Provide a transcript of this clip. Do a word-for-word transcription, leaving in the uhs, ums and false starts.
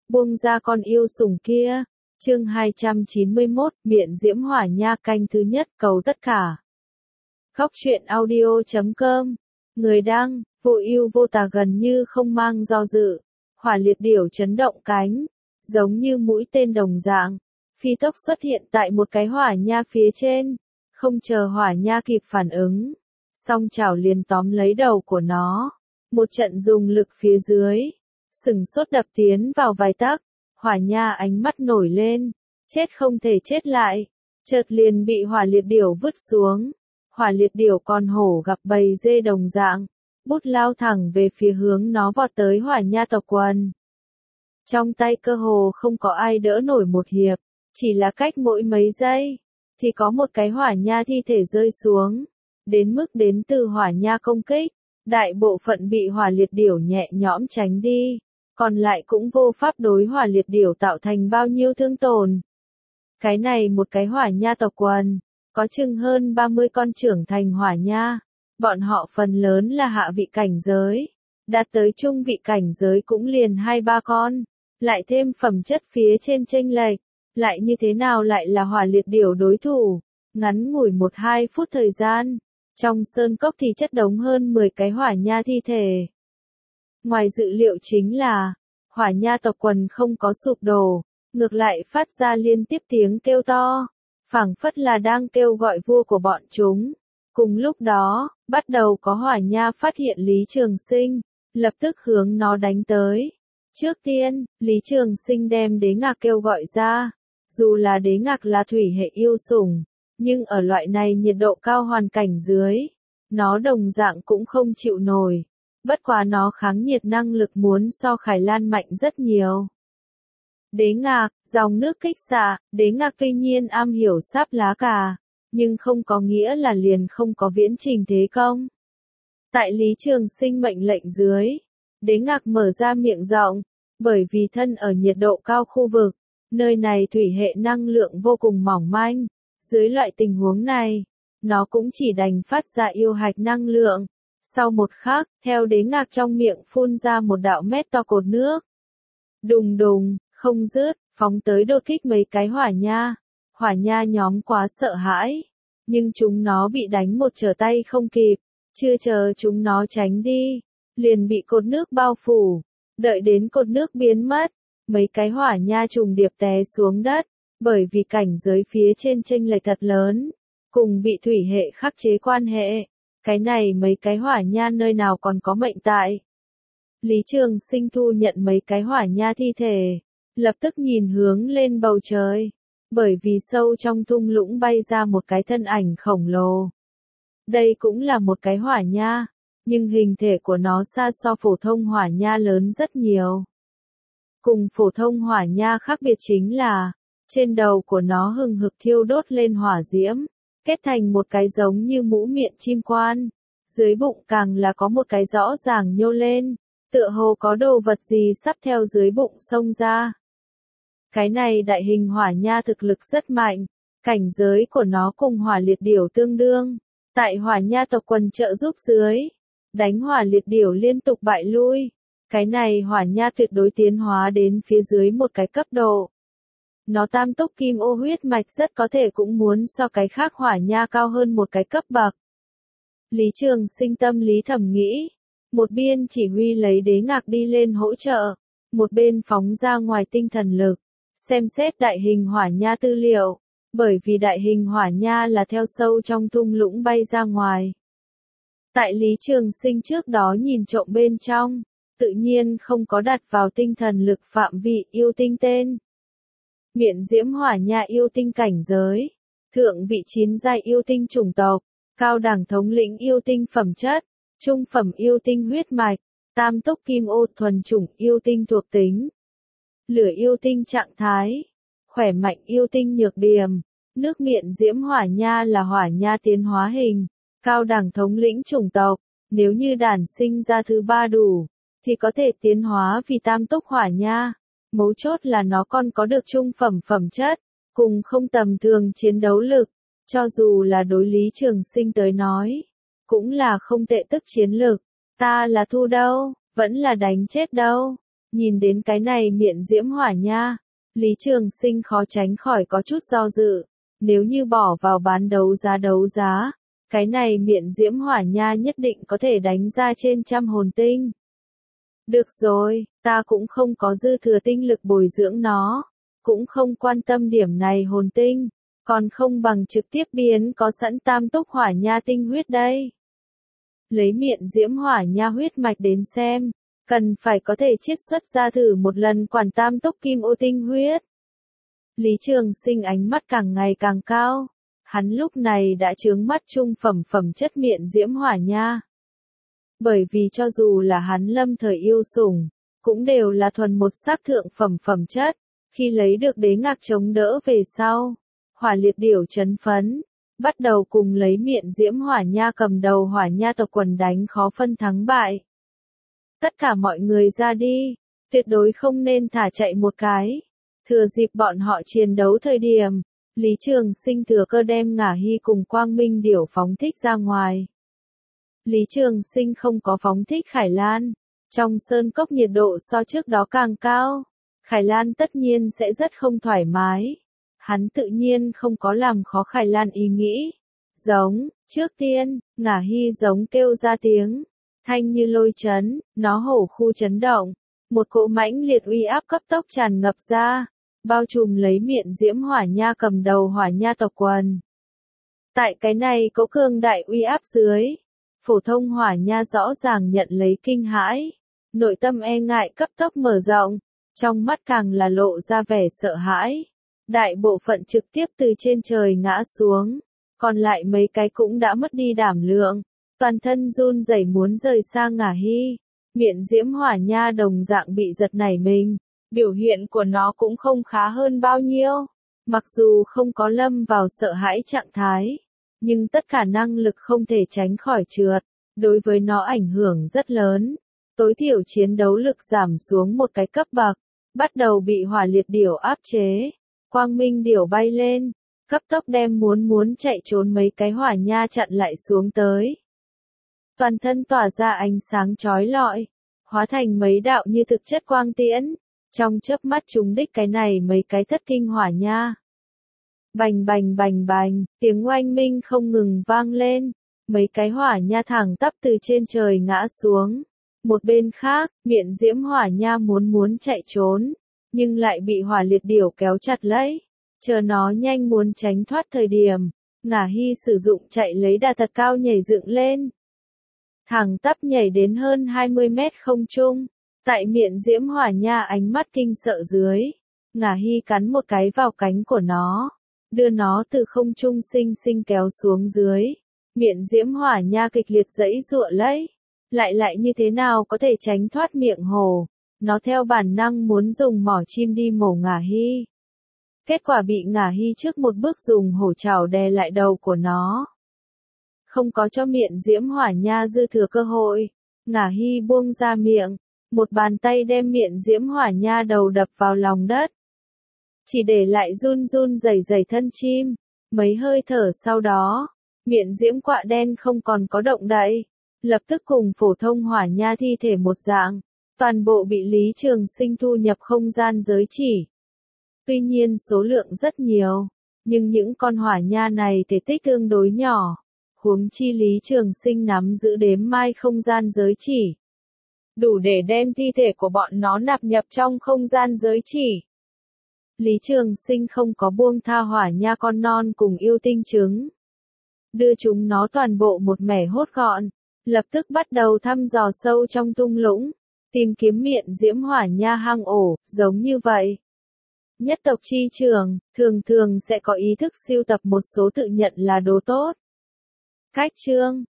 buông ra con yêu sủng kia. Chương hai trăm chín mươi mốt, Miện Diễm Hỏa Nha canh thứ nhất, cầu tất cả. Góc truyện audio chấm com. Người đăng, vô ưu vô tà gần như không mang do dự. Hỏa liệt điểu chấn động cánh, giống như mũi tên đồng dạng, phi tốc xuất hiện tại một cái hỏa nha phía trên. Không chờ hỏa nha kịp phản ứng, song chảo liền tóm lấy đầu của nó. Một trận dùng lực phía dưới, sừng sốt đập tiến vào vài tấc. Hỏa nha ánh mắt nổi lên, chết không thể chết lại, chợt liền bị hỏa liệt điểu vứt xuống. Hỏa liệt điểu con hổ gặp bầy dê đồng dạng, bút lao thẳng về phía hướng nó vọt tới hỏa nha tộc quần. Trong tay cơ hồ không có ai đỡ nổi một hiệp, chỉ là cách mỗi mấy giây, thì có một cái hỏa nha thi thể rơi xuống. Đến mức đến từ hỏa nha công kích, đại bộ phận bị hỏa liệt điểu nhẹ nhõm tránh đi. Còn lại cũng vô pháp đối hỏa liệt điểu tạo thành bao nhiêu thương tổn. Cái này một cái hỏa nha tộc quần, có chừng hơn ba mươi con trưởng thành hỏa nha. Bọn họ phần lớn là hạ vị cảnh giới, đạt tới trung vị cảnh giới cũng liền hai ba con, lại thêm phẩm chất phía trên chênh lệch, lại như thế nào lại là hỏa liệt điểu đối thủ. Ngắn ngủi một hai phút thời gian, trong sơn cốc thì chất đống hơn mười cái hỏa nha thi thể. Ngoài dự liệu chính là, hỏa nha tộc quần không có sụp đổ, ngược lại phát ra liên tiếp tiếng kêu to, phảng phất là đang kêu gọi vua của bọn chúng. Cùng lúc đó, bắt đầu có hỏa nha phát hiện Lý Trường Sinh, lập tức hướng nó đánh tới. Trước tiên, Lý Trường Sinh đem đế ngạc kêu gọi ra, dù là đế ngạc là thủy hệ yêu sủng, nhưng ở loại này nhiệt độ cao hoàn cảnh dưới, nó đồng dạng cũng không chịu nổi. Bất quá nó kháng nhiệt năng lực muốn so Khải Lan mạnh rất nhiều. Đế ngạc, dòng nước kích xạ, đế ngạc tuy nhiên am hiểu sáp lá cà, nhưng không có nghĩa là liền không có viễn trình thế công. Tại Lý Trường Sinh mệnh lệnh dưới, đế ngạc mở ra miệng rộng, bởi vì thân ở nhiệt độ cao khu vực, nơi này thủy hệ năng lượng vô cùng mỏng manh. Dưới loại tình huống này, nó cũng chỉ đành phát ra yêu hạch năng lượng. Sau một khắc, theo đế ngạc trong miệng phun ra một đạo mét to cột nước. Đùng đùng, không dứt, phóng tới đột kích mấy cái hỏa nha. Hỏa nha nhóm quá sợ hãi, nhưng chúng nó bị đánh một trở tay không kịp, chưa chờ chúng nó tránh đi, liền bị cột nước bao phủ. Đợi đến cột nước biến mất, mấy cái hỏa nha trùng điệp té xuống đất, bởi vì cảnh giới phía trên chênh lệch thật lớn, cùng bị thủy hệ khắc chế quan hệ. Cái này mấy cái hỏa nha nơi nào còn có mệnh tại. Lý Trường Sinh thu nhận mấy cái hỏa nha thi thể, lập tức nhìn hướng lên bầu trời, bởi vì sâu trong thung lũng bay ra một cái thân ảnh khổng lồ. Đây cũng là một cái hỏa nha, nhưng hình thể của nó xa so phổ thông hỏa nha lớn rất nhiều. Cùng phổ thông hỏa nha khác biệt chính là, trên đầu của nó hừng hực thiêu đốt lên hỏa diễm, kết thành một cái giống như mũ miệng chim quan. Dưới bụng càng là có một cái rõ ràng nhô lên, tựa hồ có đồ vật gì sắp theo dưới bụng xông ra. Cái này đại hình hỏa nha thực lực rất mạnh, cảnh giới của nó cùng hỏa liệt điểu tương đương. Tại hỏa nha tộc quần trợ giúp dưới, đánh hỏa liệt điểu liên tục bại lui. Cái này hỏa nha tuyệt đối tiến hóa đến phía dưới một cái cấp độ. Nó tam túc kim ô huyết mạch rất có thể cũng muốn so cái khác hỏa nha cao hơn một cái cấp bậc. Lý Trường Sinh tâm lý thầm nghĩ, một bên chỉ huy lấy đế ngạc đi lên hỗ trợ, một bên phóng ra ngoài tinh thần lực, xem xét đại hình hỏa nha tư liệu, bởi vì đại hình hỏa nha là theo sâu trong thung lũng bay ra ngoài. Tại Lý Trường Sinh trước đó nhìn trộm bên trong, tự nhiên không có đặt vào tinh thần lực phạm vị yêu tinh tên. Miện Diễm Hỏa Nha yêu tinh cảnh giới, thượng vị chín giai yêu tinh chủng tộc, cao đẳng thống lĩnh yêu tinh phẩm chất, trung phẩm yêu tinh huyết mạch, tam túc kim ô thuần chủng yêu tinh thuộc tính, lửa yêu tinh trạng thái, khỏe mạnh yêu tinh nhược điểm. Nước Miện Diễm Hỏa Nha là hỏa nha tiến hóa hình, cao đẳng thống lĩnh chủng tộc, nếu như đản sinh ra thứ ba đủ, thì có thể tiến hóa vì tam túc hỏa nha. Mấu chốt là nó còn có được trung phẩm phẩm chất, cùng không tầm thường chiến đấu lực, cho dù là đối Lý Trường Sinh tới nói, cũng là không tệ tức chiến lực. Ta là thu đâu, vẫn là đánh chết đâu. Nhìn đến cái này miệng diễm hỏa nha, Lý Trường Sinh khó tránh khỏi có chút do dự. Nếu như bỏ vào bán đấu giá đấu giá, cái này miệng diễm hỏa nha nhất định có thể đánh ra trên trăm hồn tinh. Được rồi, ta cũng không có dư thừa tinh lực bồi dưỡng nó, cũng không quan tâm điểm này hồn tinh, còn không bằng trực tiếp biến có sẵn tam túc hỏa nha tinh huyết đây. Lấy miệng diễm hỏa nha huyết mạch đến xem, cần phải có thể chiết xuất ra thử một lần quản tam túc kim ô tinh huyết. Lý Trường Sinh ánh mắt càng ngày càng cao, hắn lúc này đã chướng mắt trung phẩm phẩm chất miệng diễm hỏa nha. Bởi vì cho dù là hắn lâm thời yêu sủng, cũng đều là thuần một sắc thượng phẩm phẩm chất, khi lấy được đế ngạc chống đỡ về sau, hỏa liệt điểu chấn phấn, bắt đầu cùng lấy miệng diễm hỏa nha cầm đầu hỏa nha tộc quần đánh khó phân thắng bại. Tất cả mọi người ra đi, tuyệt đối không nên thả chạy một cái. Thừa dịp bọn họ chiến đấu thời điểm, Lý Trường Sinh thừa cơ đem Ngả Hy cùng Quang Minh điểu phóng thích ra ngoài. Lý Trường Sinh không có phóng thích Khải Lan, trong sơn cốc nhiệt độ so trước đó càng cao, Khải Lan tất nhiên sẽ rất không thoải mái. Hắn tự nhiên không có làm khó Khải Lan ý nghĩ. Giống, trước tiên, Ngả Hy giống kêu ra tiếng, thanh như lôi chấn, nó hổ khu chấn động, một cỗ mãnh liệt uy áp cấp tốc tràn ngập ra, bao trùm lấy miệng diễm hỏa nha cầm đầu hỏa nha tộc quần. Tại cái này có cường đại uy áp dưới, phổ thông hỏa nha rõ ràng nhận lấy kinh hãi, nội tâm e ngại cấp tốc mở rộng, trong mắt càng là lộ ra vẻ sợ hãi. Đại bộ phận trực tiếp từ trên trời ngã xuống, còn lại mấy cái cũng đã mất đi đảm lượng, toàn thân run rẩy muốn rời xa Ngả Hy. Miệng diễm hỏa nha đồng dạng bị giật nảy mình, biểu hiện của nó cũng không khá hơn bao nhiêu, mặc dù không có lâm vào sợ hãi trạng thái, nhưng tất cả năng lực không thể tránh khỏi trượt, đối với nó ảnh hưởng rất lớn, tối thiểu chiến đấu lực giảm xuống một cái cấp bậc, bắt đầu bị hỏa liệt điểu áp chế. Quang Minh điểu bay lên, cấp tốc đem muốn muốn chạy trốn mấy cái hỏa nha chặn lại xuống tới. Toàn thân tỏa ra ánh sáng chói lọi, hóa thành mấy đạo như thực chất quang tiễn, trong chớp mắt trúng đích cái này mấy cái thất kinh hỏa nha. Bành bành bành bành, tiếng oanh minh không ngừng vang lên, mấy cái hỏa nha thẳng tắp từ trên trời ngã xuống. Một bên khác, miệng diễm hỏa nha muốn muốn chạy trốn, nhưng lại bị hỏa liệt điểu kéo chặt lấy, chờ nó nhanh muốn tránh thoát thời điểm, Ngả Hy sử dụng chạy lấy đà thật cao nhảy dựng lên. Thẳng tắp nhảy đến hơn hai mươi mét không trung, tại miệng diễm hỏa nha ánh mắt kinh sợ dưới, Ngả Hy cắn một cái vào cánh của nó, đưa nó từ không trung sinh sinh kéo xuống dưới. Miệng diễm hỏa nha kịch liệt giãy giụa lấy, lại lại như thế nào có thể tránh thoát miệng hổ, nó theo bản năng muốn dùng mỏ chim đi mổ Ngả Hy. Kết quả bị Ngả Hy trước một bước dùng hổ trảo đè lại đầu của nó. Không có cho miệng diễm hỏa nha dư thừa cơ hội, Ngả Hy buông ra miệng, một bàn tay đem miệng diễm hỏa nha đầu đập vào lòng đất. Chỉ để lại run run rẩy rẩy thân chim, mấy hơi thở sau đó, miệng diễm quạ đen không còn có động đậy, lập tức cùng phổ thông hỏa nha thi thể một dạng, toàn bộ bị Lý Trường Sinh thu nhập không gian giới chỉ. Tuy nhiên số lượng rất nhiều, nhưng những con hỏa nha này thể tích tương đối nhỏ, huống chi Lý Trường Sinh nắm giữ đếm mai không gian giới chỉ, đủ để đem thi thể của bọn nó nạp nhập trong không gian giới chỉ. Lý Trường Sinh không có buông tha hỏa nha con non cùng yêu tinh trứng, đưa chúng nó toàn bộ một mẻ hốt gọn, lập tức bắt đầu thăm dò sâu trong thung lũng, tìm kiếm miệng diễm hỏa nha hang ổ, giống như vậy. Nhất tộc chi trường, thường thường sẽ có ý thức sưu tập một số tự nhận là đồ tốt. Cách chương